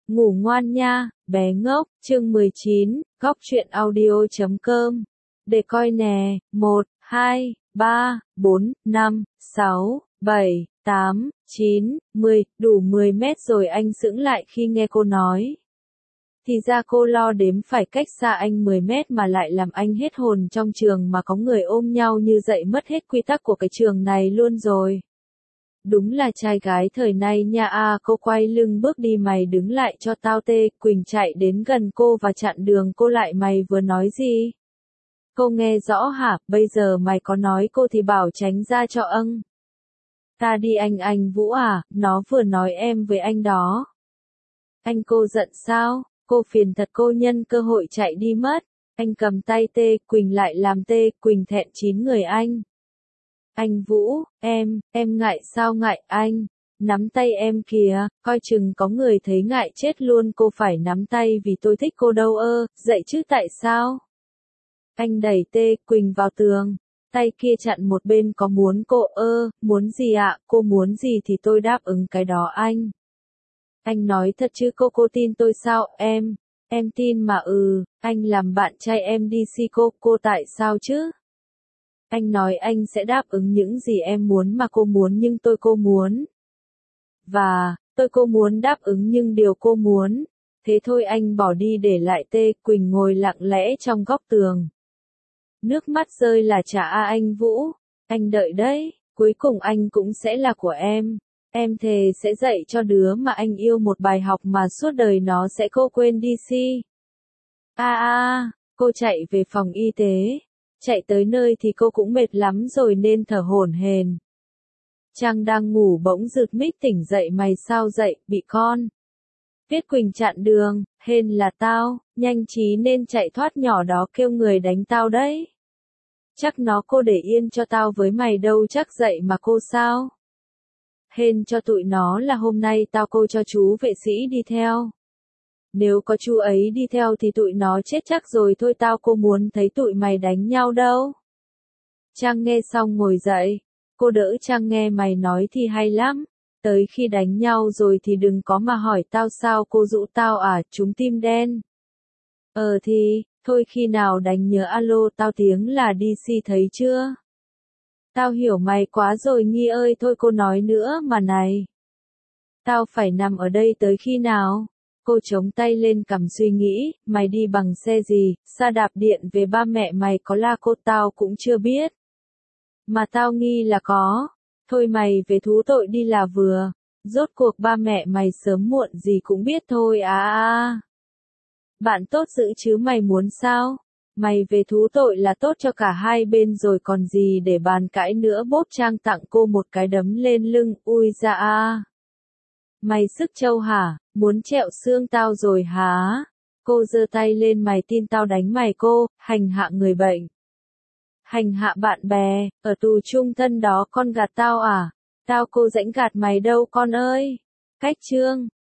Ngủ ngoan nha, bé ngốc, chương 19, góc truyện audio.com. Để coi nè, 1, 2, 3, 4, 5, 6, 7, 8, 9, 10, đủ 10 mét rồi anh sững lại khi nghe cô nói. Thì ra cô lo đếm phải cách xa anh 10 mét mà lại làm anh hết hồn trong trường mà có người ôm nhau như dậy mất hết quy tắc của cái trường này luôn rồi. Đúng là trai gái thời nay nha a. Cô quay lưng bước đi, mày đứng lại cho tao tê. Quỳnh chạy đến gần cô và chặn đường cô lại. Mày vừa nói gì? Cô nghe rõ hả? Bây giờ mày có nói cô thì bảo tránh ra cho âng. Ta đi anh Vũ à, nó vừa nói em với anh đó. Anh cô giận sao? Cô phiền thật, cô nhân cơ hội chạy đi mất. Anh cầm tay tê, Quỳnh lại làm tê, Quỳnh thẹn chín người anh. Anh Vũ, em ngại sao ngại anh? Nắm tay em kìa, coi chừng có người thấy ngại chết luôn. Cô phải nắm tay vì tôi thích cô đâu ơ, dậy chứ tại sao? Anh đẩy tê, Quỳnh vào tường, tay kia chặn một bên. Có muốn cô muốn gì ạ? Cô muốn gì thì tôi đáp ứng cái đó anh. Anh nói thật chứ cô tin tôi sao? Em tin mà. Anh làm bạn trai em đi si cô tại sao chứ? Anh nói anh sẽ đáp ứng những gì em muốn mà cô muốn, nhưng cô muốn. Và, cô muốn đáp ứng nhưng điều cô muốn. Thế thôi anh bỏ đi để lại tê. Quỳnh ngồi lặng lẽ trong góc tường. Nước mắt rơi là chả anh Vũ. Anh đợi đấy, cuối cùng anh cũng sẽ là của em. Em thề sẽ dạy cho đứa mà anh yêu một bài học mà suốt đời nó sẽ cô quên đi si. Cô chạy về phòng y tế. Chạy tới nơi thì cô cũng mệt lắm rồi nên thở hổn hển. Trang đang ngủ bỗng giật mít tỉnh dậy. Mày sao dậy, bị con? Viết Quỳnh chặn đường, hên là tao, nhanh trí nên chạy thoát, nhỏ đó kêu người đánh tao đấy. Chắc nó cô để yên cho tao với mày đâu, chắc dậy mà cô sao? Hên cho tụi nó là hôm nay tao cô cho chú vệ sĩ đi theo. Nếu có chú ấy đi theo thì tụi nó chết chắc rồi. Thôi tao cô muốn thấy tụi mày đánh nhau đâu. Trang nghe xong ngồi dậy. Cô đỡ Trang nghe mày nói thì hay lắm. Tới khi đánh nhau rồi thì đừng có mà hỏi tao sao. Cô dụ tao à, chúng tim đen. Thì, thôi khi nào đánh nhớ alo tao tiếng là đi si thấy chưa? Tao hiểu mày quá rồi Nghi ơi. Thôi cô nói nữa mà này. Tao phải nằm ở đây tới khi nào? Cô chống tay lên cằm suy nghĩ. Mày đi bằng xe gì? Sa đạp điện về ba mẹ mày có la cô tao cũng chưa biết. Mà tao nghi là có. Thôi mày về thú tội đi là vừa. Rốt cuộc ba mẹ mày sớm muộn gì cũng biết thôi Bạn tốt dữ chứ mày muốn sao? Mày về thú tội là tốt cho cả hai bên rồi còn gì để bàn cãi nữa. Bốp Trang tặng cô một cái đấm lên lưng. Ui da Mày sức trâu hả? Muốn trẹo xương tao rồi hả? Cô giơ tay lên. Mày tin tao đánh mày? Cô hành hạ người bệnh, hành hạ bạn bè, ở tù chung thân đó con gạt tao à? Tao cô rãnh gạt mày đâu con ơi. Cách chương